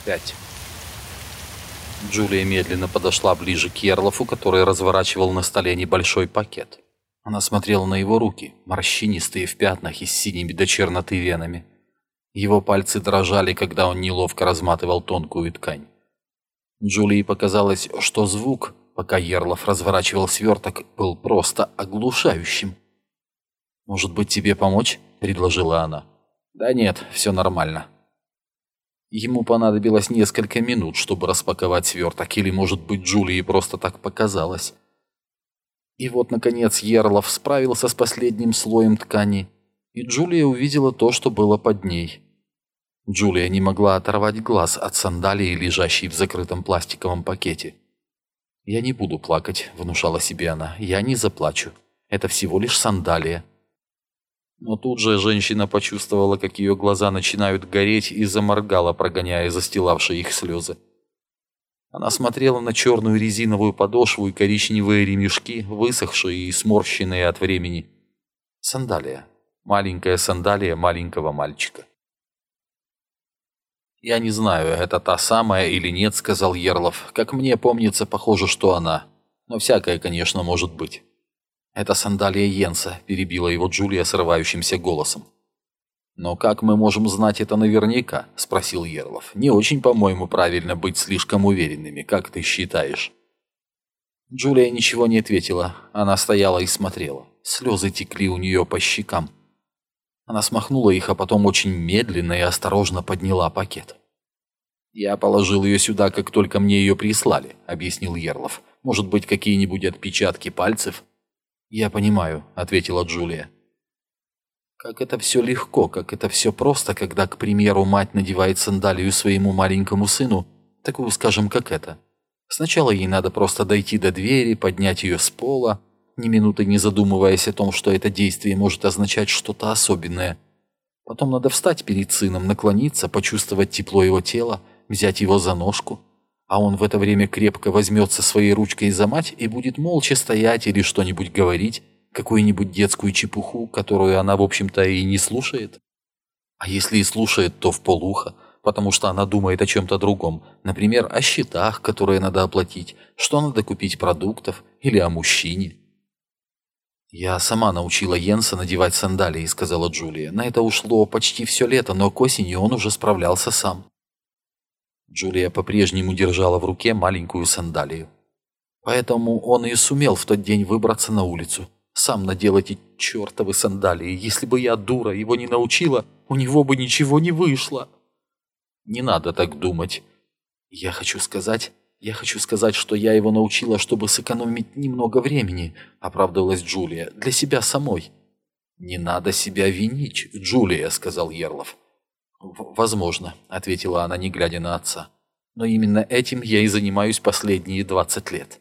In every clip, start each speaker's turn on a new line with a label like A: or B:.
A: 5. Джулия медленно подошла ближе к Йерлофу, который разворачивал на столе небольшой пакет. Она смотрела на его руки, морщинистые в пятнах и с синими до черноты венами. Его пальцы дрожали, когда он неловко разматывал тонкую ткань. Джулии показалось, что звук, пока Йерлоф разворачивал сверток, был просто оглушающим. «Может быть, тебе помочь?» – предложила она. «Да нет, все нормально». Ему понадобилось несколько минут, чтобы распаковать сверток, или, может быть, Джулии просто так показалось. И вот, наконец, Йерлоф справился с последним слоем ткани, и Джулия увидела то, что было под ней. Джулия не могла оторвать глаз от сандалии, лежащей в закрытом пластиковом пакете. «Я не буду плакать», — внушала себе она, — «я не заплачу. Это всего лишь сандалия». Но тут же женщина почувствовала, как ее глаза начинают гореть, и заморгала, прогоняя застилавшие их слезы. Она смотрела на черную резиновую подошву и коричневые ремешки, высохшие и сморщенные от времени. Сандалия. Маленькая сандалия маленького мальчика. «Я не знаю, это та самая или нет», — сказал Йерлоф. «Как мне помнится, похоже, что она. Но всякое, конечно, может быть». «Это сандалия Йенса», — перебила его Джулия срывающимся голосом. «Но как мы можем знать это наверняка?» — спросил Йерлоф. «Не очень, по-моему, правильно быть слишком уверенными, как ты считаешь?» Джулия ничего не ответила. Она стояла и смотрела. Слезы текли у нее по щекам. Она смахнула их, а потом очень медленно и осторожно подняла пакет. «Я положил ее сюда, как только мне ее прислали», — объяснил Йерлоф. «Может быть, какие-нибудь отпечатки пальцев?» «Я понимаю», — ответила Джулия. Как это все легко, как это все просто, когда, к примеру, мать надевает сандалию своему маленькому сыну, такую, скажем, как это. Сначала ей надо просто дойти до двери, поднять ее с пола, ни минуты не задумываясь о том, что это действие может означать что-то особенное. Потом надо встать перед сыном, наклониться, почувствовать тепло его тела, взять его за ножку. А он в это время крепко возьмется своей ручкой за мать и будет молча стоять или что-нибудь говорить, какую-нибудь детскую чепуху, которую она, в общем-то, и не слушает. А если и слушает, то вполуха, потому что она думает о чем-то другом, например, о счетах, которые надо оплатить, что надо купить продуктов, или о мужчине. «Я сама научила Йенса надевать сандалии», — сказала Джулия. «На это ушло почти все лето, но к осени он уже справлялся сам». Джулия по-прежнему держала в руке маленькую сандалию. Поэтому он и сумел в тот день выбраться на улицу. Сам надел эти чертовы сандалии. Если бы я, дура, его не научила, у него бы ничего не вышло. Не надо так думать. Я хочу сказать, что я его научила, чтобы сэкономить немного времени, оправдывалась Джулия, для себя самой. Не надо себя винить, Джулия, сказал Йерлоф. «Возможно», — ответила она, не глядя на отца. «Но именно этим я и занимаюсь последние 20 лет».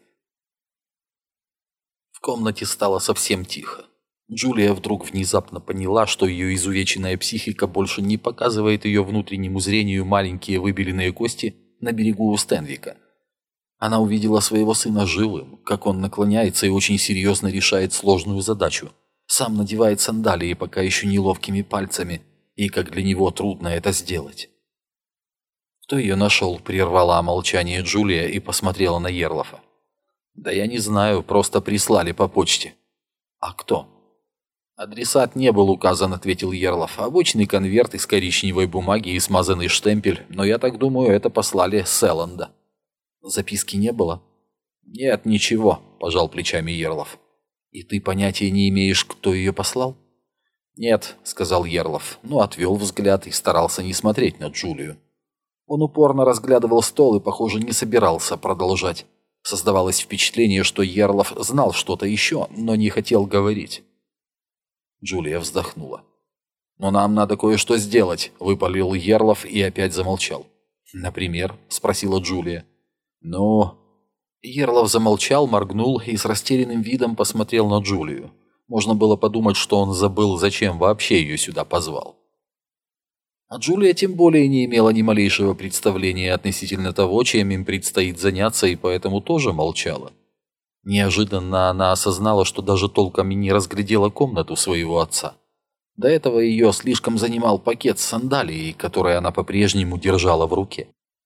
A: В комнате стало совсем тихо. Джулия вдруг внезапно поняла, что ее изувеченная психика больше не показывает ее внутреннему зрению маленькие выбеленные кости на берегу у Стенвика. Она увидела своего сына живым, как он наклоняется и очень серьезно решает сложную задачу. Сам надевает сандалии пока еще неловкими пальцами, и как для него трудно это сделать. «Кто ее нашел?» – прервала молчание Джулия и посмотрела на Йерлофа. «Да я не знаю, просто прислали по почте». «А кто?» «Адресат не был указан», — ответил Йерлоф. «Обычный конверт из коричневой бумаги и смазанный штемпель, но я так думаю, это послали с Элленда». «Записки не было?» «Нет, ничего», — пожал плечами Йерлоф. «И ты понятия не имеешь, кто ее послал?» «Нет», — сказал Йерлоф, но отвел взгляд и старался не смотреть на Джулию. Он упорно разглядывал стол и, похоже, не собирался продолжать. Создавалось впечатление, что Йерлоф знал что-то еще, но не хотел говорить. Джулия вздохнула. «Но нам надо кое-что сделать», — выпалил Йерлоф и опять замолчал. «Например?» — спросила Джулия. «Ну...» Йерлоф замолчал, моргнул и с растерянным видом посмотрел на Джулию. Можно было подумать, что он забыл, зачем вообще ее сюда позвал. А Джулия тем более не имела ни малейшего представления относительно того, чем им предстоит заняться, и поэтому тоже молчала. Неожиданно она осознала, что даже толком и не разглядела комнату своего отца. До этого ее слишком занимал пакет с сандалией, который она по-прежнему держала в руке.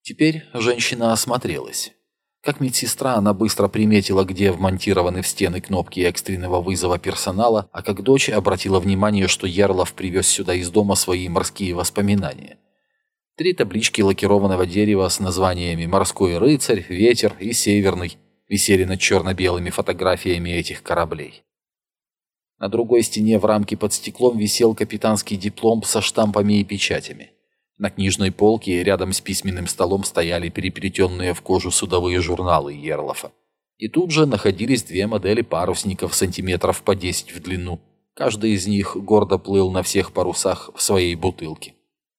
A: Теперь женщина осмотрелась. Как медсестра она быстро приметила, где вмонтированы в стены кнопки экстренного вызова персонала, а как дочь обратила внимание, что Ярлов привез сюда из дома свои морские воспоминания. 3 таблички лакированного дерева с названиями «Морской рыцарь», «Ветер» и «Северный» висели над черно-белыми фотографиями этих кораблей. На другой стене в рамке под стеклом висел капитанский диплом со штампами и печатями. На книжной полке рядом с письменным столом стояли переплетенные в кожу судовые журналы Ярлова. И тут же находились 2 модели парусников сантиметров по 10 в длину. Каждый из них гордо плыл на всех парусах в своей бутылке.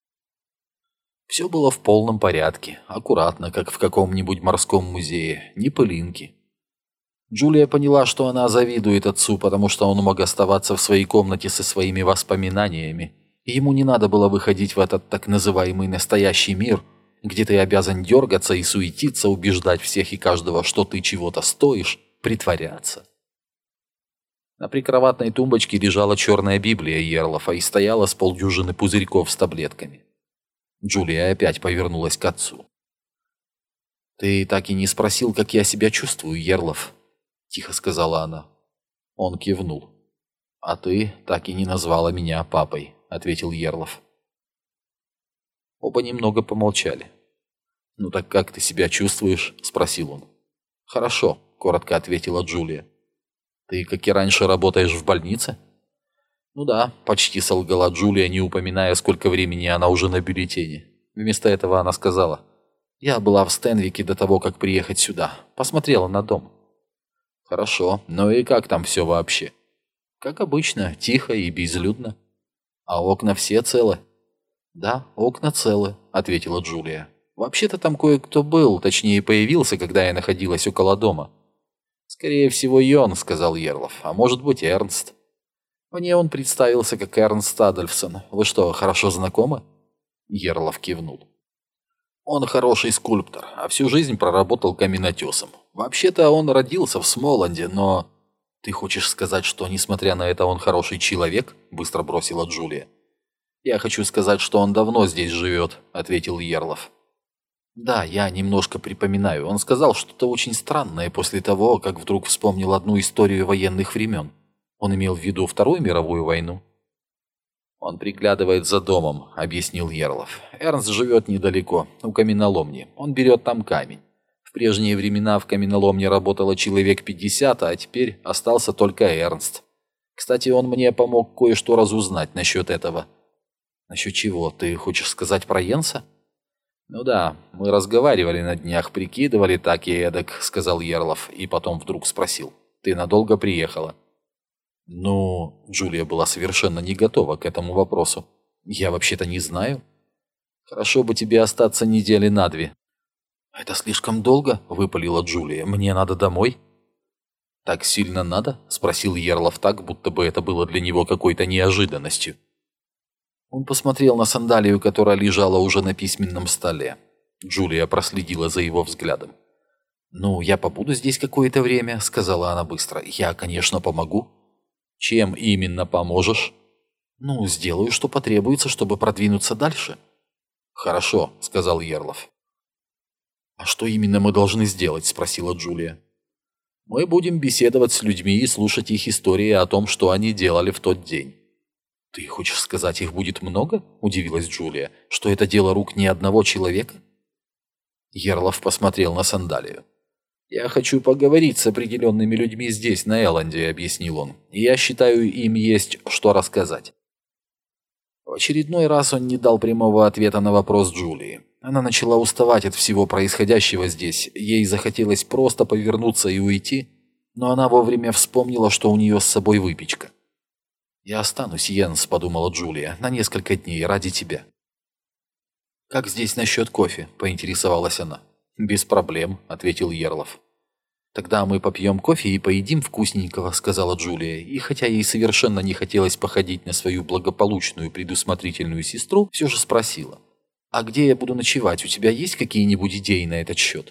A: Все было в полном порядке, аккуратно, как в каком-нибудь морском музее, ни пылинки. Джулия поняла, что она завидует отцу, потому что он мог оставаться в своей комнате со своими воспоминаниями, и ему не надо было выходить в этот так называемый настоящий мир, где ты обязан дергаться и суетиться, убеждать всех и каждого, что ты чего-то стоишь, притворяться. На прикроватной тумбочке лежала черная Библия Ярлова и стояла с полдюжины пузырьков с таблетками. Джулия опять повернулась к отцу. «Ты так и не спросил, как я себя чувствую, Ярлов?» – тихо сказала она. Он кивнул. «А ты так и не назвала меня папой», – ответил Ярлов. Оба немного помолчали. «Ну так как ты себя чувствуешь?» – спросил он. «Хорошо», – коротко ответила Джулия. «Ты, как и раньше, работаешь в больнице?» «Ну да», – почти солгала Джулия, не упоминая, сколько времени она уже на бюллетене. Вместо этого она сказала: «Я была в Стенвике до того, как приехать сюда. Посмотрела на дом». «Хорошо, но и как там все вообще?» «Как обычно, тихо и безлюдно». «А окна все целы?» «Да, окна целы», – ответила Джулия. «Вообще-то там кое-кто был, точнее появился, когда я находилась около дома». «Скорее всего, Йон», – сказал Ярлов, – «а может быть, Эрнст». «Мне он представился как Эрнст Адольфсон. Вы что, хорошо знакомы?» Ярлов кивнул. «Он хороший скульптор, а всю жизнь проработал каменотесом. Вообще-то он родился в Смоланде, но...» «Ты хочешь сказать, что, несмотря на это, он хороший человек?» – быстро бросила Джулия. «Я хочу сказать, что он давно здесь живет», – ответил Ярлов. «Да, я немножко припоминаю. Он сказал что-то очень странное после того, как вдруг вспомнил одну историю военных времен. Он имел в виду Вторую мировую войну?» «Он приглядывает за домом», — объяснил Ярлов. «Эрнст живет недалеко, у каменоломни. Он берет там камень. В прежние времена в каменоломне работало человек 50, а теперь остался только Эрнст. Кстати, он мне помог кое-что разузнать насчет этого». «Насчет чего? Ты хочешь сказать про Йенса?» «Ну да, мы разговаривали на днях, прикидывали так и эдак», — сказал Ярлов, и потом вдруг спросил: «Ты надолго приехала?» «Ну...» — Джулия была совершенно не готова к этому вопросу. «Я вообще-то не знаю. Хорошо бы тебе остаться недели на 2. «Это слишком долго?» — выпалила Джулия. «Мне надо домой». «Так сильно надо?» — спросил Ярлов так, будто бы это было для него какой-то неожиданностью. Он посмотрел на сандалию, которая лежала уже на письменном столе. Джулия проследила за его взглядом. «Ну, я побуду здесь какое-то время», — сказала она быстро. «Я, конечно, помогу». «Чем именно поможешь?» «Ну, сделаю, что потребуется, чтобы продвинуться дальше». «Хорошо», — сказал Ярлов. «А что именно мы должны сделать?» — спросила Джулия. «Мы будем беседовать с людьми и слушать их истории о том, что они делали в тот день». «Ты хочешь сказать, их будет много?» — удивилась Джулия. «Что это дело рук не одного человека?» Ярлов посмотрел на сандалию. «Я хочу поговорить с определенными людьми здесь, на Элленде», — объяснил он. «И я считаю, им есть что рассказать». В очередной раз он не дал прямого ответа на вопрос Джулии. Она начала уставать от всего происходящего здесь. Ей захотелось просто повернуться и уйти, но она вовремя вспомнила, что у нее с собой выпечка. «Я останусь, Йенс», — подумала Джулия, — «на несколько дней ради тебя». «Как здесь насчет кофе?» — поинтересовалась она. «Без проблем», — ответил Ярлов. «Тогда мы попьем кофе и поедим вкусненького», — сказала Джулия, и хотя ей совершенно не хотелось походить на свою благополучную предусмотрительную сестру, все же спросила: «А где я буду ночевать? У тебя есть какие-нибудь идеи на этот счет?»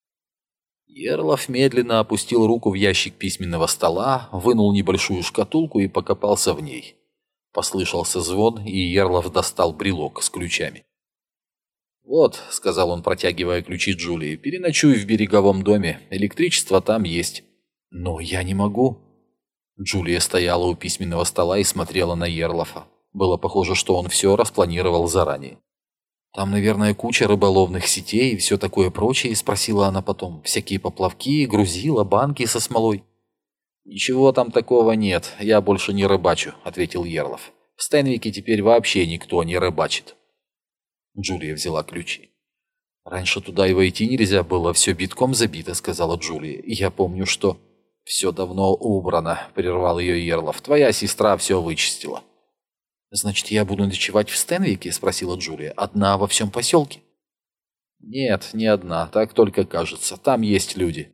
A: Ярлов медленно опустил руку в ящик письменного стола, вынул небольшую шкатулку и покопался в ней. Послышался звон, и Ярлов достал брелок с ключами. «Вот», — сказал он, протягивая ключи Джулии, — «переночуй в береговом доме, электричество там есть». «Но я не могу». Джулия стояла у письменного стола и смотрела на Ерлафа. Было похоже, что он все распланировал заранее. «Там, наверное, куча рыболовных сетей и все такое прочее», — спросила она потом. «Всякие поплавки, грузила, банки со смолой». «Ничего там такого нет, я больше не рыбачу», — ответил Ерлаф. «В Стенвике теперь вообще никто не рыбачит». Джулия взяла ключи. «Раньше туда и войти нельзя было, все битком забито», — сказала Джулия. «И я помню, что...» «Все давно убрано», — прервал ее Ерлаф. «Твоя сестра все вычистила». «Значит, я буду ночевать в Стенвике?» — спросила Джулия. «Одна во всем поселке?» «Нет, не одна, так только кажется. Там есть люди».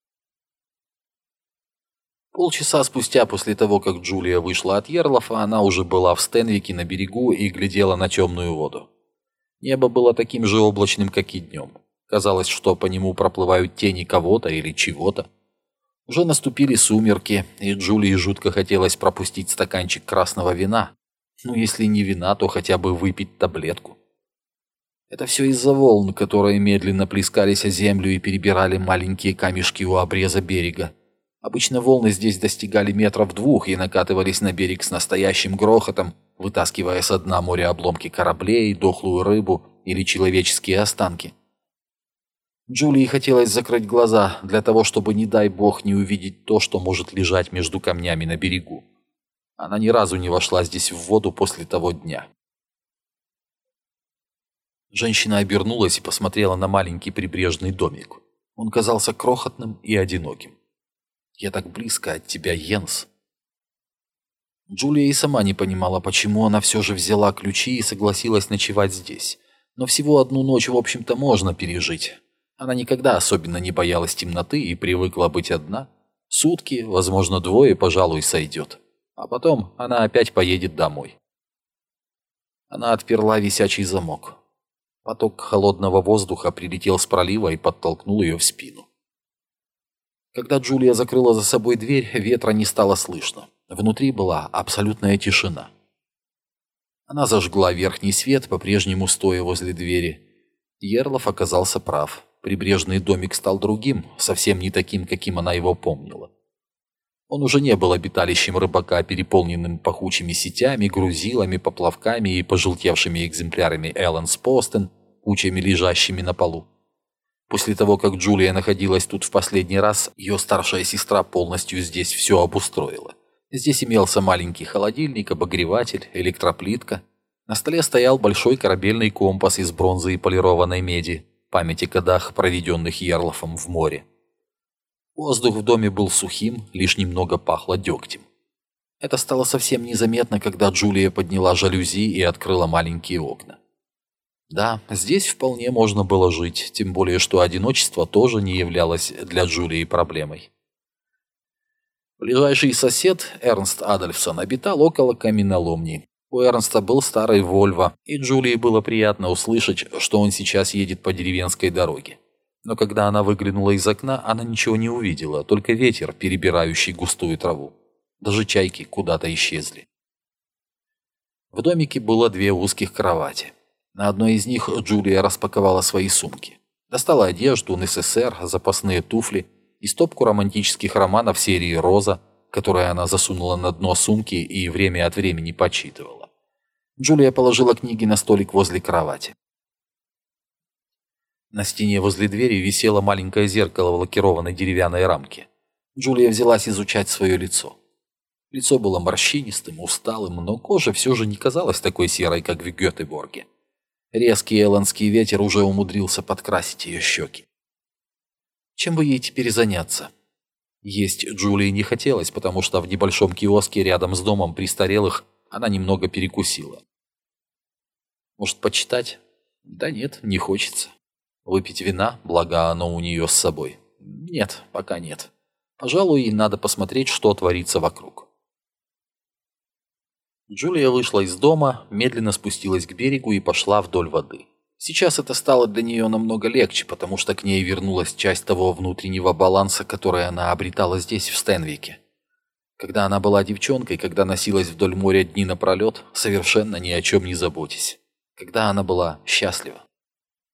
A: Полчаса спустя после того, как Джулия вышла от Ерлафа, она уже была в Стенвике на берегу и глядела на темную воду. Небо было таким же облачным, как и днем. Казалось, что по нему проплывают тени кого-то или чего-то. Уже наступили сумерки, и Джулии жутко хотелось пропустить стаканчик красного вина. Ну, если не вина, то хотя бы выпить таблетку. Это все из-за волн, которые медленно плескались о землю и перебирали маленькие камешки у обреза берега. Обычно волны здесь достигали 2 метров и накатывались на берег с настоящим грохотом, вытаскивая со дна моря обломки кораблей, дохлую рыбу или человеческие останки. Джулии хотелось закрыть глаза для того, чтобы, не дай бог, не увидеть то, что может лежать между камнями на берегу. Она ни разу не вошла здесь в воду после того дня. Женщина обернулась и посмотрела на маленький прибрежный домик. Он казался крохотным и одиноким. «Я так близко от тебя, Йенс». Джулия и сама не понимала, почему она все же взяла ключи и согласилась ночевать здесь. Но всего одну ночь, в общем-то, можно пережить. Она никогда особенно не боялась темноты и привыкла быть одна. Сутки, возможно, 2, пожалуй, сойдет. А потом она опять поедет домой. Она отперла висячий замок. Поток холодного воздуха прилетел с пролива и подтолкнул ее в спину. Когда Джулия закрыла за собой дверь, ветра не стало слышно. Внутри была абсолютная тишина. Она зажгла верхний свет, по-прежнему стоя возле двери. Ерлаф оказался прав. Прибрежный домик стал другим, совсем не таким, каким она его помнила. Он уже не был обиталищем рыбака, переполненным пахучими сетями, грузилами, поплавками и пожелтевшими экземплярами Элленс Постен, кучами, лежащими на полу. После того, как Джулия находилась тут в последний раз, ее старшая сестра полностью здесь все обустроила. Здесь имелся маленький холодильник, обогреватель, электроплитка. На столе стоял большой корабельный компас из бронзы и полированной меди, память о годах, проведенных Ерлафом в море. Воздух в доме был сухим, лишь немного пахло дегтем. Это стало совсем незаметно, когда Джулия подняла жалюзи и открыла маленькие окна. Да, здесь вполне можно было жить, тем более, что одиночество тоже не являлось для Джулии проблемой. Ближайший сосед, Эрнст Адольфсон, обитал около каменоломни. У Эрнста был старый Вольво, и Джулии было приятно услышать, что он сейчас едет по деревенской дороге. Но когда она выглянула из окна, она ничего не увидела, только ветер, перебирающий густую траву. Даже чайки куда-то исчезли. В домике было 2 узких кровати. На одной из них Джулия распаковала свои сумки. Достала одежду, НССР, запасные туфли и стопку романтических романов серии «Роза», которые она засунула на дно сумки и время от времени почитывала. Джулия положила книги на столик возле кровати. На стене возле двери висело маленькое зеркало в лакированной деревянной рамке. Джулия взялась изучать свое лицо. Лицо было морщинистым, усталым, но кожа все же не казалась такой серой, как в Гетеборге. Резкий элландский ветер уже умудрился подкрасить ее щеки. Чем бы ей теперь заняться? Есть Джулии не хотелось, потому что в небольшом киоске рядом с домом престарелых она немного перекусила. Может, почитать? Да нет, не хочется. Выпить вина, благо оно у нее с собой? Нет, пока нет. Пожалуй, ей надо посмотреть, что творится вокруг. Джулия вышла из дома, медленно спустилась к берегу и пошла вдоль воды. Сейчас это стало для нее намного легче, потому что к ней вернулась часть того внутреннего баланса, который она обретала здесь, в Стенвике. Когда она была девчонкой, когда носилась вдоль моря дни напролет, совершенно ни о чем не заботясь. Когда она была счастлива.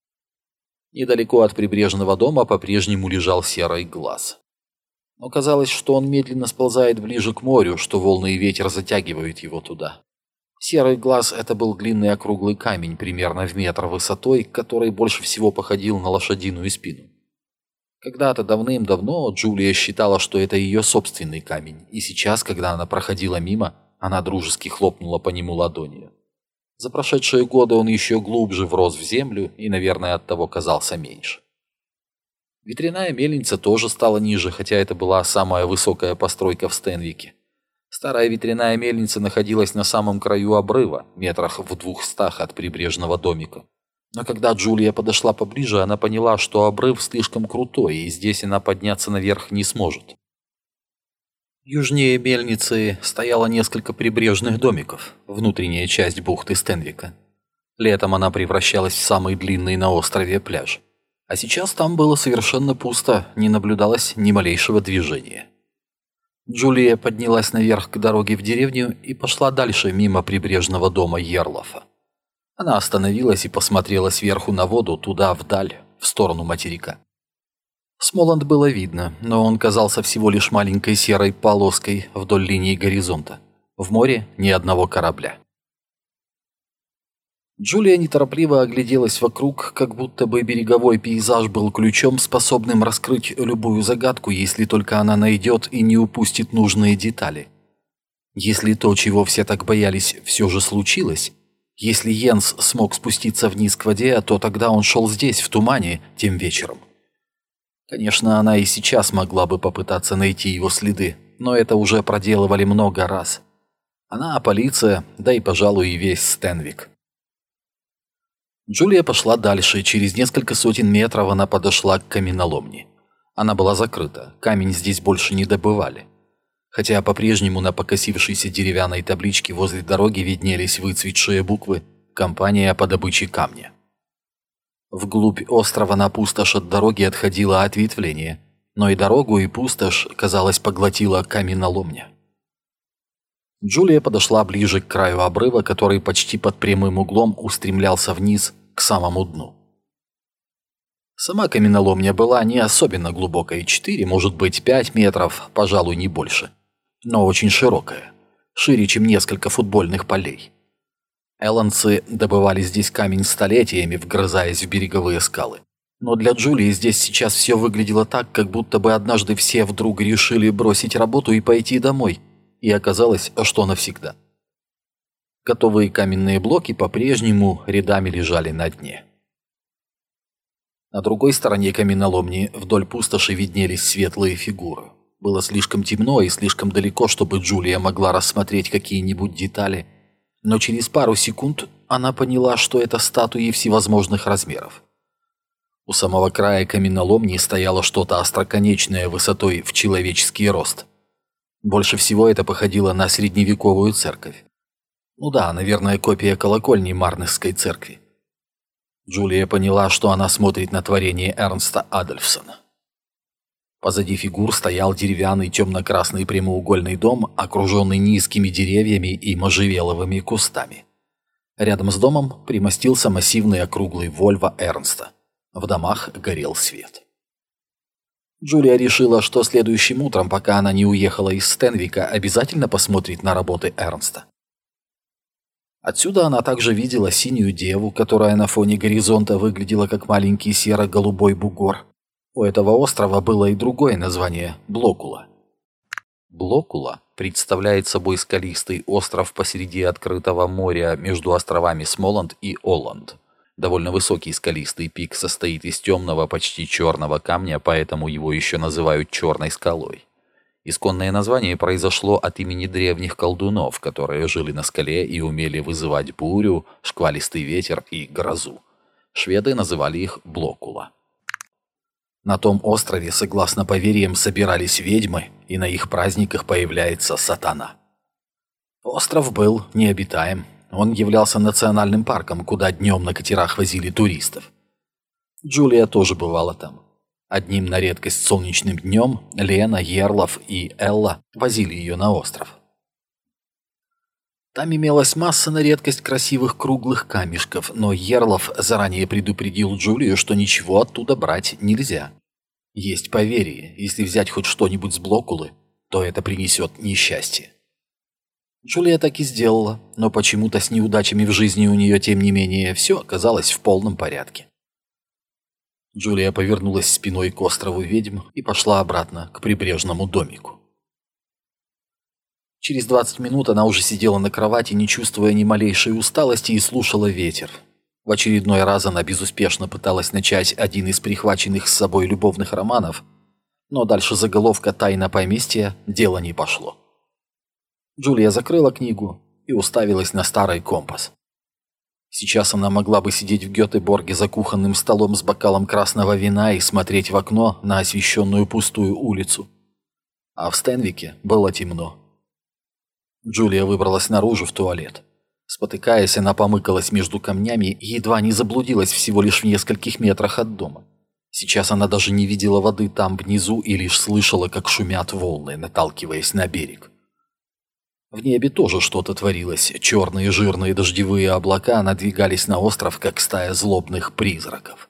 A: Недалеко от прибрежного дома по-прежнему лежал серый глаз. Но казалось, что он медленно сползает ближе к морю, что волны и ветер затягивают его туда. Серый глаз — это был длинный округлый камень, примерно в метр высотой, который больше всего походил на лошадиную спину. Когда-то давным-давно Джулия считала, что это ее собственный камень, и сейчас, когда она проходила мимо, она дружески хлопнула по нему ладонью. За прошедшие годы он еще глубже врос в землю и, наверное, оттого казался меньше. Ветряная мельница тоже стала ниже, хотя это была самая высокая постройка в Стенвике. Старая ветряная мельница находилась на самом краю обрыва, метрах в 200 от прибрежного домика. Но когда Джулия подошла поближе, она поняла, что обрыв слишком крутой, и здесь она подняться наверх не сможет. Южнее мельницы стояло несколько прибрежных домиков, внутренняя часть бухты Стенвика. Летом она превращалась в самый длинный на острове пляж. А сейчас там было совершенно пусто, не наблюдалось ни малейшего движения. Джулия поднялась наверх к дороге в деревню и пошла дальше мимо прибрежного дома Йерлофа. Она остановилась и посмотрела сверху на воду, туда, вдаль, в сторону материка. Смоланд было видно, но он казался всего лишь маленькой серой полоской вдоль линии горизонта. В море ни одного корабля. Джулия неторопливо огляделась вокруг, как будто бы береговой пейзаж был ключом, способным раскрыть любую загадку, если только она найдет и не упустит нужные детали. Если то, чего все так боялись, все же случилось, если Йенс смог спуститься вниз к воде, то тогда он шел здесь, в тумане, тем вечером. Конечно, она и сейчас могла бы попытаться найти его следы, но это уже проделывали много раз. Она, полиция, да и, пожалуй, и весь Стенвик. Джулия пошла дальше. Через несколько сотен метров она подошла к каменоломне. Она была закрыта, камень здесь больше не добывали. Хотя по-прежнему на покосившейся деревянной табличке возле дороги виднелись выцветшие буквы «Компания по добыче камня». Вглубь острова на пустошь от дороги отходило ответвление, но и дорогу, и пустошь, казалось, поглотила каменоломня. Джулия подошла ближе к краю обрыва, который почти под прямым углом устремлялся вниз к самому дну. Сама каменоломня была не особенно глубокой, 4, может быть, 5 метров, пожалуй, не больше, но очень широкая, шире, чем несколько футбольных полей. Элландцы добывали здесь камень столетиями, вгрызаясь в береговые скалы. Но для Джулии здесь сейчас все выглядело так, как будто бы однажды все вдруг решили бросить работу и пойти домой. И оказалось, что навсегда. Готовые каменные блоки по-прежнему рядами лежали на дне. На другой стороне каменоломни вдоль пустоши виднелись светлые фигуры. Было слишком темно и слишком далеко, чтобы Джулия могла рассмотреть какие-нибудь детали, но через пару секунд она поняла, что это статуи всевозможных размеров. У самого края каменоломни стояло что-то остроконечное высотой в человеческий рост. Больше всего это походило на средневековую церковь. Ну да, наверное, копия колокольни Марнесской церкви. Джулия поняла, что она смотрит на творение Эрнста Адольфсона. Позади фигур стоял деревянный темно-красный прямоугольный дом, окруженный низкими деревьями и можжевеловыми кустами. Рядом с домом примостился массивный округлый Вольво Эрнста. В домах горел свет. Джулия решила, что следующим утром, пока она не уехала из Стенвика, обязательно посмотрит на работы Эрнста. Отсюда она также видела синюю деву, которая на фоне горизонта выглядела как маленький серо-голубой бугор. У этого острова было и другое название – Блокула. Блокула представляет собой скалистый остров посреди открытого моря между островами Смоланд и Олланд. Довольно высокий скалистый пик состоит из темного, почти черного камня, поэтому его еще называют черной скалой. Исконное название произошло от имени древних колдунов, которые жили на скале и умели вызывать бурю, шквалистый ветер и грозу. Шведы называли их Блокула. На том острове, согласно поверьям, собирались ведьмы, и на их праздниках появляется сатана. Остров был необитаем. Он являлся национальным парком, куда днем на катерах возили туристов. Джулия тоже бывала там. Одним на редкость солнечным днем Лена, Йерлов и Элла возили ее на остров. Там имелась масса на редкость красивых круглых камешков, но Йерлов заранее предупредил Джулию, что ничего оттуда брать нельзя. Есть поверье, если взять хоть что-нибудь с Блокулы, то это принесет несчастье. Джулия так и сделала, но почему-то с неудачами в жизни у нее, тем не менее, все оказалось в полном порядке. Джулия повернулась спиной к острову ведьм и пошла обратно к прибрежному домику. Через 20 минут она уже сидела на кровати, не чувствуя ни малейшей усталости, и слушала ветер. В очередной раз она безуспешно пыталась начать один из прихваченных с собой любовных романов, но дальше заголовка «Тайна поместья» дело не пошло. Джулия закрыла книгу и уставилась на старый компас. Сейчас она могла бы сидеть в Гетеборге за кухонным столом с бокалом красного вина и смотреть в окно на освещенную пустую улицу. А в Стенвике было темно. Джулия выбралась наружу в туалет. Спотыкаясь, она помыкалась между камнями и едва не заблудилась всего лишь в нескольких метрах от дома. Сейчас она даже не видела воды там внизу и лишь слышала, как шумят волны, наталкиваясь на берег. В небе тоже что-то творилось. Черные жирные дождевые облака надвигались на остров, как стая злобных призраков.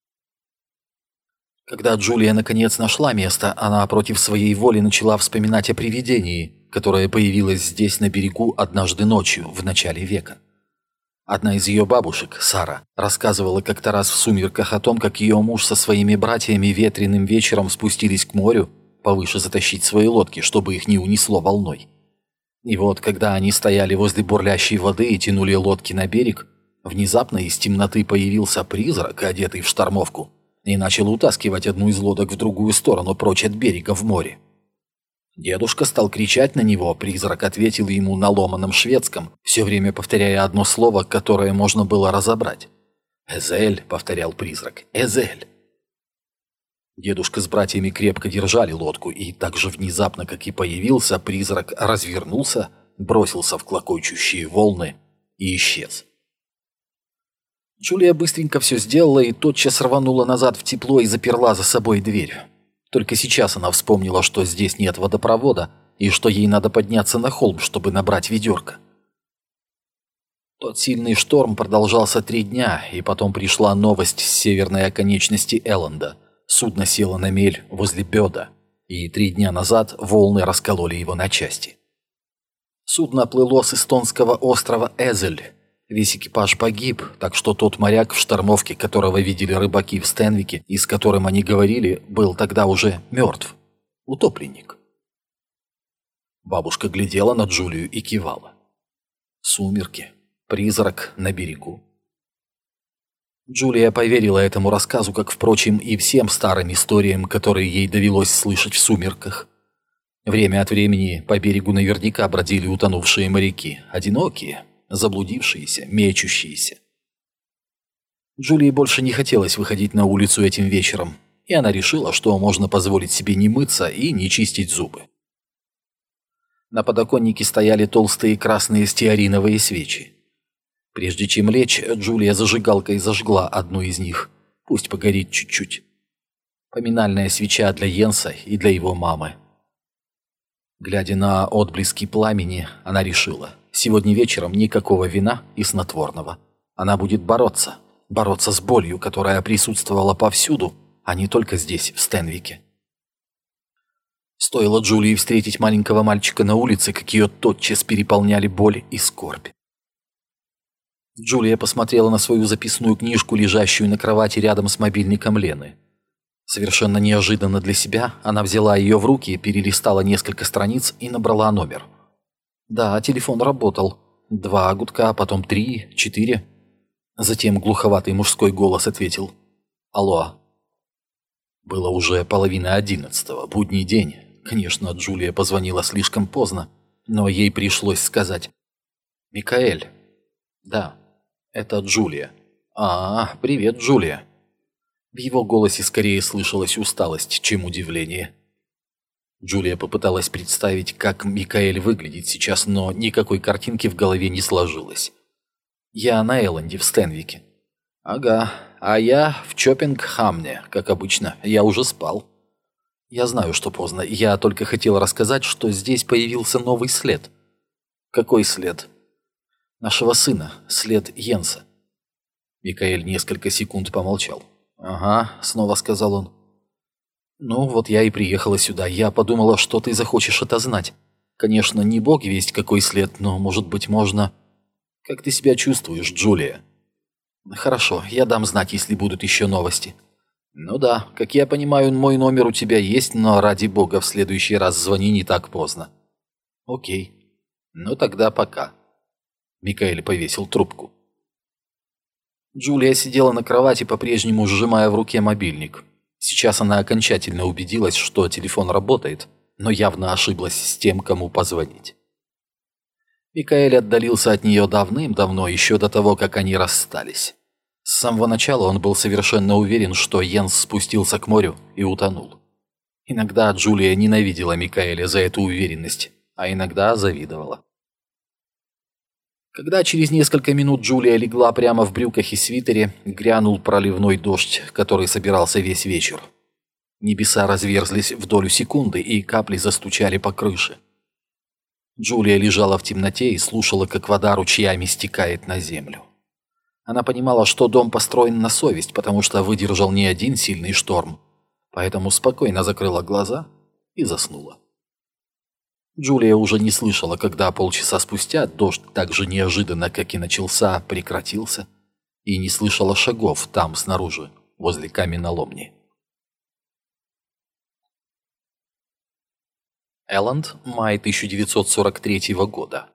A: Когда Джулия наконец нашла место, она против своей воли начала вспоминать о привидении, которое появилось здесь на берегу однажды ночью, в начале века. Одна из ее бабушек, Сара, рассказывала как-то раз в сумерках о том, как ее муж со своими братьями ветреным вечером спустились к морю, повыше затащить свои лодки, чтобы их не унесло волной. И вот, когда они стояли возле бурлящей воды и тянули лодки на берег, внезапно из темноты появился призрак, одетый в штормовку, и начал утаскивать одну из лодок в другую сторону, прочь от берега в море. Дедушка стал кричать на него, призрак ответил ему на ломаном шведском, все время повторяя одно слово, которое можно было разобрать. «Эзель», — повторял призрак, — «Эзель». Дедушка с братьями крепко держали лодку, и так же внезапно, как и появился, призрак развернулся, бросился в клокочущие волны и исчез. Джулия быстренько все сделала и тотчас рванула назад в тепло и заперла за собой дверь. Только сейчас она вспомнила, что здесь нет водопровода и что ей надо подняться на холм, чтобы набрать ведерко. Тот сильный шторм продолжался 3 дня, и потом пришла новость с северной оконечности Элленда. Судно село на мель возле Бёда, и 3 дня назад волны раскололи его на части. Судно плыло с эстонского острова Эзель. Весь экипаж погиб, так что тот моряк в штормовке, которого видели рыбаки в Стенвике и с которым они говорили, был тогда уже мертв. Утопленник. Бабушка глядела на Джулию и кивала. Сумерки. Призрак на берегу. Джулия поверила этому рассказу, как, впрочем, и всем старым историям, которые ей довелось слышать в сумерках. Время от времени по берегу наверняка бродили утонувшие моряки, одинокие, заблудившиеся, мечущиеся. Джулии больше не хотелось выходить на улицу этим вечером, и она решила, что можно позволить себе не мыться и не чистить зубы. На подоконнике стояли толстые красные стеариновые свечи. Прежде чем лечь, Джулия зажигалкой зажгла одну из них. Пусть погорит чуть-чуть. Поминальная свеча для Йенса и для его мамы. Глядя на отблески пламени, она решила, сегодня вечером никакого вина и снотворного. Она будет бороться с болью, которая присутствовала повсюду, а не только здесь, в Стенвике. Стоило Джулии встретить маленького мальчика на улице, как ее тотчас переполняли боль и скорбь. Джулия посмотрела на свою записную книжку, лежащую на кровати рядом с мобильником Лены. Совершенно неожиданно для себя она взяла ее в руки, перелистала несколько страниц и набрала номер. Да, телефон работал. 2 гудка, потом 3, 4. Затем глуховатый мужской голос ответил. «Алло». Было уже 10:30, будний день. Конечно, Джулия позвонила слишком поздно, но ей пришлось сказать. «Микаэль». «Да, это Джулия». Привет, Джулия». В его голосе скорее слышалась усталость, чем удивление. Джулия попыталась представить, как Микаэль выглядит сейчас, но никакой картинки в голове не сложилось. «Я на Элленде, в Стенвике». «Ага, а я в Чоппингхамне, как обычно. Я уже спал». «Я знаю, что поздно. Я только хотел рассказать, что здесь появился новый след». «Какой след?» Нашего сына, след Йенса». Микаэль несколько секунд помолчал. «Ага», — снова сказал он. «Ну, вот я и приехала сюда. Я подумала, что ты захочешь это знать. Конечно, не бог весть какой след, но, может быть, можно...» «Как ты себя чувствуешь, Джулия?» «Хорошо, я дам знать, если будут еще новости». «Ну да, как я понимаю, мой номер у тебя есть, но ради бога, в следующий раз звони не так поздно». «Окей. Ну тогда пока». Микаэль повесил трубку. Джулия сидела на кровати, по-прежнему сжимая в руке мобильник. Сейчас она окончательно убедилась, что телефон работает, но явно ошиблась с тем, кому позвонить. Микаэль отдалился от нее давным-давно, еще до того, как они расстались. С самого начала он был совершенно уверен, что Йенс спустился к морю и утонул. Иногда Джулия ненавидела Микаэля за эту уверенность, а иногда завидовала. Когда через несколько минут Джулия легла прямо в брюках и свитере, грянул проливной дождь, который собирался весь вечер. Небеса разверзлись в долю секунды, и капли застучали по крыше. Джулия лежала в темноте и слушала, как вода ручьями стекает на землю. Она понимала, что дом построен на совесть, потому что выдержал не один сильный шторм, поэтому спокойно закрыла глаза и заснула. Джулия уже не слышала, когда полчаса спустя дождь так же неожиданно, как и начался, прекратился, и не слышала шагов там, снаружи, возле каменоломни. Элланд, май 1943 года.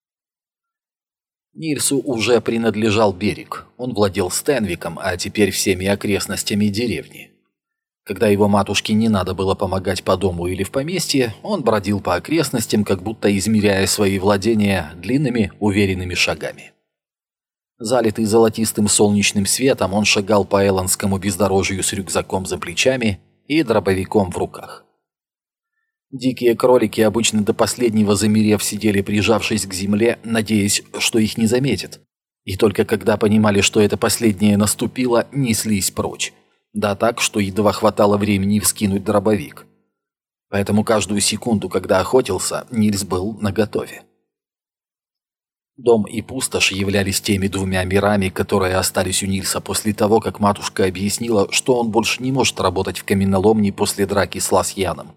A: Нильсу уже принадлежал берег. Он владел Стенвиком, а теперь всеми окрестностями деревни. Когда его матушке не надо было помогать по дому или в поместье, он бродил по окрестностям, как будто измеряя свои владения длинными, уверенными шагами. Залитый золотистым солнечным светом, он шагал по элландскому бездорожью с рюкзаком за плечами и дробовиком в руках. Дикие кролики, обычно до последнего замерев, сидели, прижавшись к земле, надеясь, что их не заметят. И только когда понимали, что это последнее наступило, неслись прочь. Да так, что едва хватало времени вскинуть дробовик. Поэтому каждую секунду, когда охотился, Нильс был наготове. Дом и пустошь являлись теми двумя мирами, которые остались у Нильса после того, как матушка объяснила, что он больше не может работать в каменоломне после драки с Ласьяном.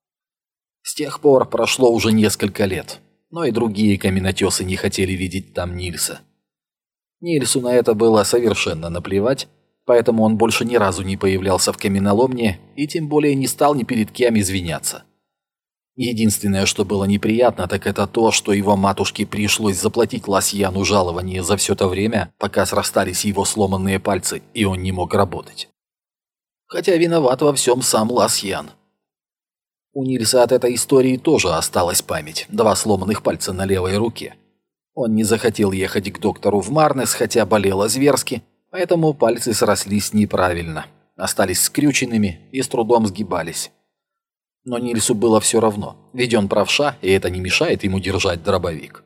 A: С тех пор прошло уже несколько лет, но и другие каменотесы не хотели видеть там Нильса. Нильсу на это было совершенно наплевать, поэтому он больше ни разу не появлялся в каменоломне и тем более не стал ни перед кем извиняться. Единственное, что было неприятно, так это то, что его матушке пришлось заплатить Ласьяну жалование за все то время, пока срастались его сломанные пальцы, и он не мог работать. Хотя виноват во всем сам Ласьян. У Нильса от этой истории тоже осталась память, 2 сломанных пальца на левой руке. Он не захотел ехать к доктору в Марнес, хотя болело зверски, поэтому пальцы срослись неправильно, остались скрюченными и с трудом сгибались. Но Нильсу было все равно, ведь он правша, и это не мешает ему держать дробовик.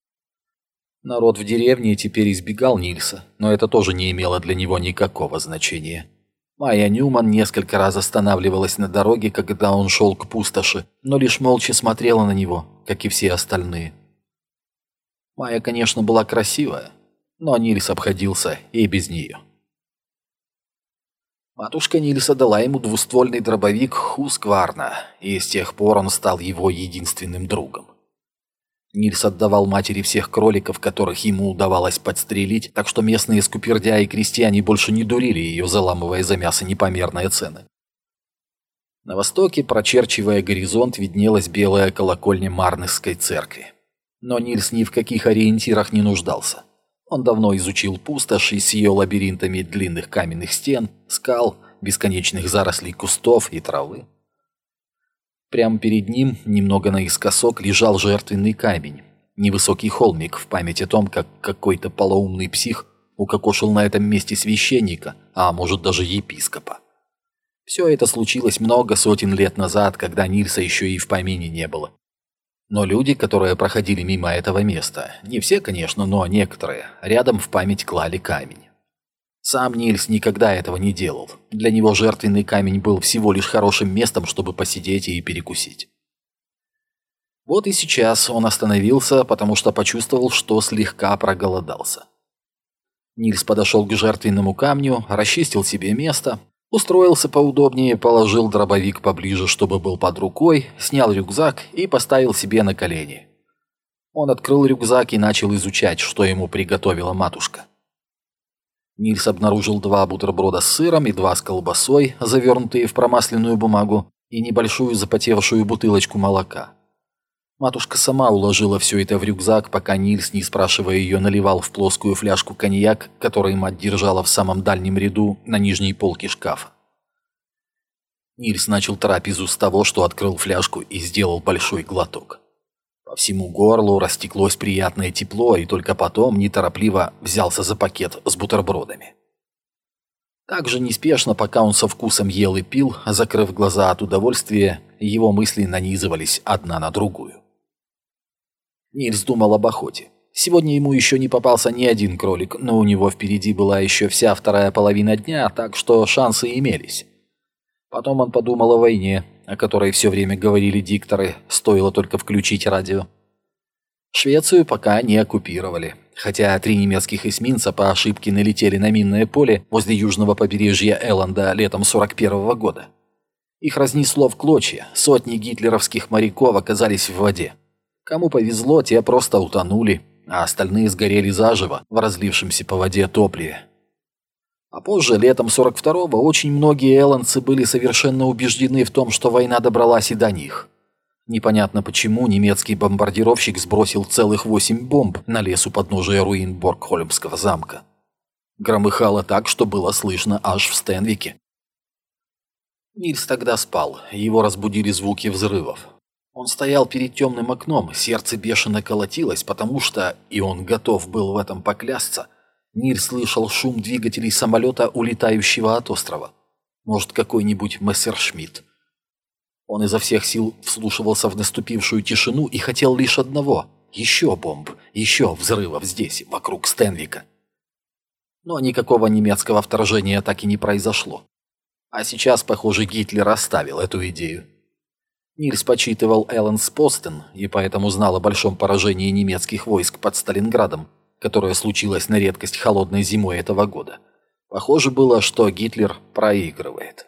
A: Народ в деревне теперь избегал Нильса, но это тоже не имело для него никакого значения. Майя Ньюман несколько раз останавливалась на дороге, когда он шел к пустоши, но лишь молча смотрела на него, как и все остальные. Майя, конечно, была красивая, но Нильс обходился и без нее. Матушка Нильса дала ему двуствольный дробовик Хускварна, и с тех пор он стал его единственным другом. Нильс отдавал матери всех кроликов, которых ему удавалось подстрелить, так что местные скупердяи и крестьяне больше не дурили ее, заламывая за мясо непомерные цены. На востоке, прочерчивая горизонт, виднелась белая колокольня Марнесской церкви. Но Нильс ни в каких ориентирах не нуждался. Он давно изучил пустошь с ее лабиринтами длинных каменных стен, скал, бесконечных зарослей кустов и травы. Прямо перед ним, немного наискосок, лежал жертвенный камень. Невысокий холмик в память о том, как какой-то полоумный псих укокошил на этом месте священника, а может даже епископа. Все это случилось много сотен лет назад, когда Нильса еще и в помине не было. Но люди, которые проходили мимо этого места, не все, конечно, но некоторые, рядом в память клали камень. Сам Нильс никогда этого не делал. Для него жертвенный камень был всего лишь хорошим местом, чтобы посидеть и перекусить. Вот и сейчас он остановился, потому что почувствовал, что слегка проголодался. Нильс подошел к жертвенному камню, расчистил себе место, устроился поудобнее, положил дробовик поближе, чтобы был под рукой, снял рюкзак и поставил себе на колени. Он открыл рюкзак и начал изучать, что ему приготовила матушка. Нильс обнаружил 2 бутерброда с сыром и 2 с колбасой, завернутые в промасленную бумагу, и небольшую запотевшую бутылочку молока. Матушка сама уложила все это в рюкзак, пока Нильс, не спрашивая ее, наливал в плоскую фляжку коньяк, который мать держала в самом дальнем ряду на нижней полке шкафа. Нильс начал трапезу с того, что открыл фляжку и сделал большой глоток. По всему горлу растеклось приятное тепло, и только потом неторопливо взялся за пакет с бутербродами. Так же неспешно, пока он со вкусом ел и пил, закрыв глаза от удовольствия, его мысли нанизывались одна на другую. Нильс думал об охоте. Сегодня ему еще не попался ни один кролик, но у него впереди была еще вся вторая половина дня, так что шансы имелись. Потом он подумал о войне, о которой все время говорили дикторы, стоило только включить радио. Швецию пока не оккупировали, хотя 3 немецких эсминца по ошибке налетели на минное поле возле южного побережья Элланда летом 41-го года. Их разнесло в клочья, сотни гитлеровских моряков оказались в воде. Кому повезло, те просто утонули, а остальные сгорели заживо в разлившемся по воде топливе. А позже, летом 42-го, очень многие элландцы были совершенно убеждены в том, что война добралась и до них. Непонятно почему немецкий бомбардировщик сбросил целых 8 бомб на лес у подножия руин Боргхольмского замка. Громыхало так, что было слышно аж в Стенвике. Нильс тогда спал, его разбудили звуки взрывов. Он стоял перед темным окном, сердце бешено колотилось, потому что, и он готов был в этом поклясться, Нильс слышал шум двигателей самолета, улетающего от острова. Может, какой-нибудь Мессершмитт. Он изо всех сил вслушивался в наступившую тишину и хотел лишь одного – еще бомб, еще взрывов здесь, вокруг Стенвика. Но никакого немецкого вторжения так и не произошло. А сейчас, похоже, Гитлер оставил эту идею. Нильс почитывал Элландс-Постен и поэтому знал о большом поражении немецких войск под Сталинградом, которое случилось на редкость холодной зимой этого года. Похоже было, что Гитлер проигрывает.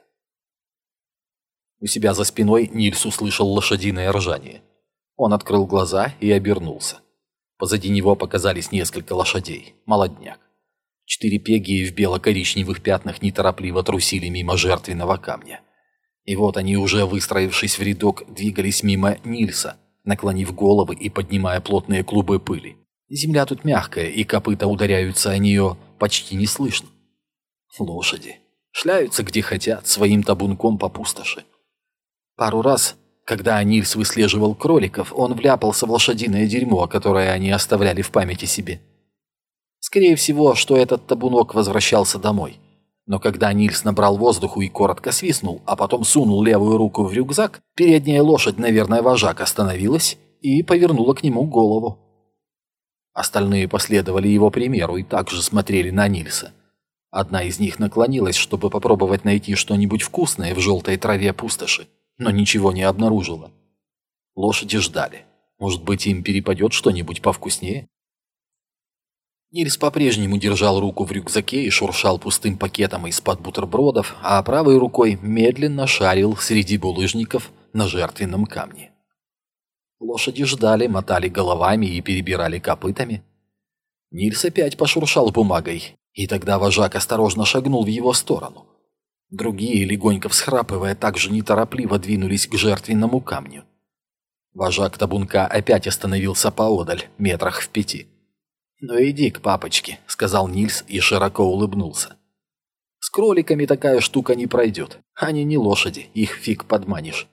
A: У себя за спиной Нильс услышал лошадиное ржание. Он открыл глаза и обернулся. Позади него показались несколько лошадей. Молодняк. 4 пегии в бело-коричневых пятнах неторопливо трусили мимо жертвенного камня. И вот они, уже выстроившись в рядок, двигались мимо Нильса, наклонив головы и поднимая плотные клубы пыли. Земля тут мягкая, и копыта ударяются о нее почти не слышно. Лошади шляются где хотят, своим табунком по пустоши. Пару раз, когда Нильс выслеживал кроликов, он вляпался в лошадиное дерьмо, которое они оставляли в памяти себе. Скорее всего, что этот табунок возвращался домой. Но когда Нильс набрал воздуху и коротко свистнул, а потом сунул левую руку в рюкзак, передняя лошадь, наверное, вожак, остановилась и повернула к нему голову. Остальные последовали его примеру и также смотрели на Нильса. Одна из них наклонилась, чтобы попробовать найти что-нибудь вкусное в желтой траве пустоши, но ничего не обнаружила. Лошади ждали. Может быть, им перепадет что-нибудь повкуснее? Нильс по-прежнему держал руку в рюкзаке и шуршал пустым пакетом из-под бутербродов, а правой рукой медленно шарил среди булыжников на жертвенном камне. Лошади ждали, мотали головами и перебирали копытами. Нильс опять пошуршал бумагой, и тогда вожак осторожно шагнул в его сторону. Другие, легонько всхрапывая, также неторопливо двинулись к жертвенному камню. Вожак табунка опять остановился поодаль, метрах в 5. «Ну иди к папочке», — сказал Нильс и широко улыбнулся. «С кроликами такая штука не пройдет. Они не лошади, их фиг подманишь».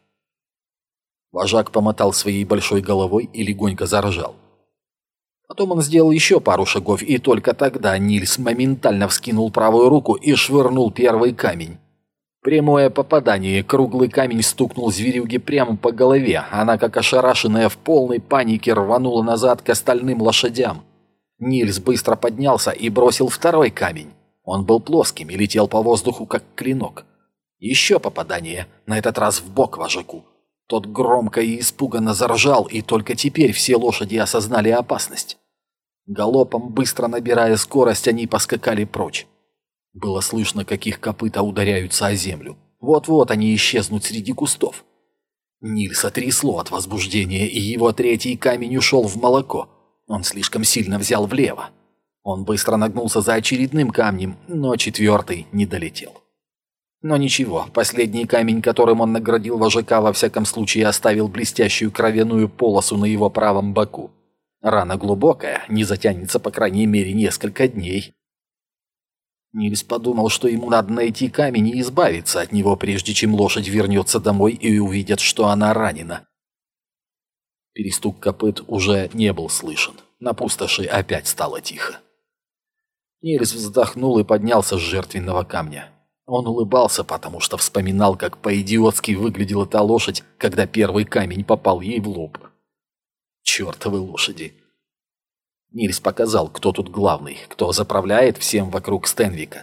A: Вожак помотал своей большой головой и легонько заржал. Потом он сделал еще пару шагов, и только тогда Нильс моментально вскинул правую руку и швырнул первый камень. Прямое попадание, круглый камень стукнул зверюге прямо по голове. Она, как ошарашенная, в полной панике рванула назад к остальным лошадям. Нильс быстро поднялся и бросил второй камень. Он был плоским и летел по воздуху, как клинок. Еще попадание, на этот раз в бок вожаку. Тот громко и испуганно заржал, и только теперь все лошади осознали опасность. Галопом, быстро набирая скорость, они поскакали прочь. Было слышно, как их копыта ударяются о землю. Вот-вот они исчезнут среди кустов. Нильса трясло от возбуждения, и его третий камень ушел в молоко. Он слишком сильно взял влево. Он быстро нагнулся за очередным камнем, но четвертый не долетел. Но ничего, последний камень, которым он наградил вожака, во всяком случае оставил блестящую кровяную полосу на его правом боку. Рана глубокая, не затянется по крайней мере несколько дней. Нильс подумал, что ему надо найти камень и избавиться от него, прежде чем лошадь вернется домой и увидит, что она ранена. Перестук копыт уже не был слышен. На пустоши опять стало тихо. Нильс вздохнул и поднялся с жертвенного камня. Он улыбался, потому что вспоминал, как по-идиотски выглядела та лошадь, когда первый камень попал ей в лоб. Чертовы лошади. Нильс показал, кто тут главный, кто заправляет всем вокруг Стенвика.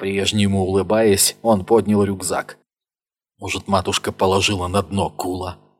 A: По-прежнему улыбаясь, он поднял рюкзак. Может, матушка положила на дно Кула?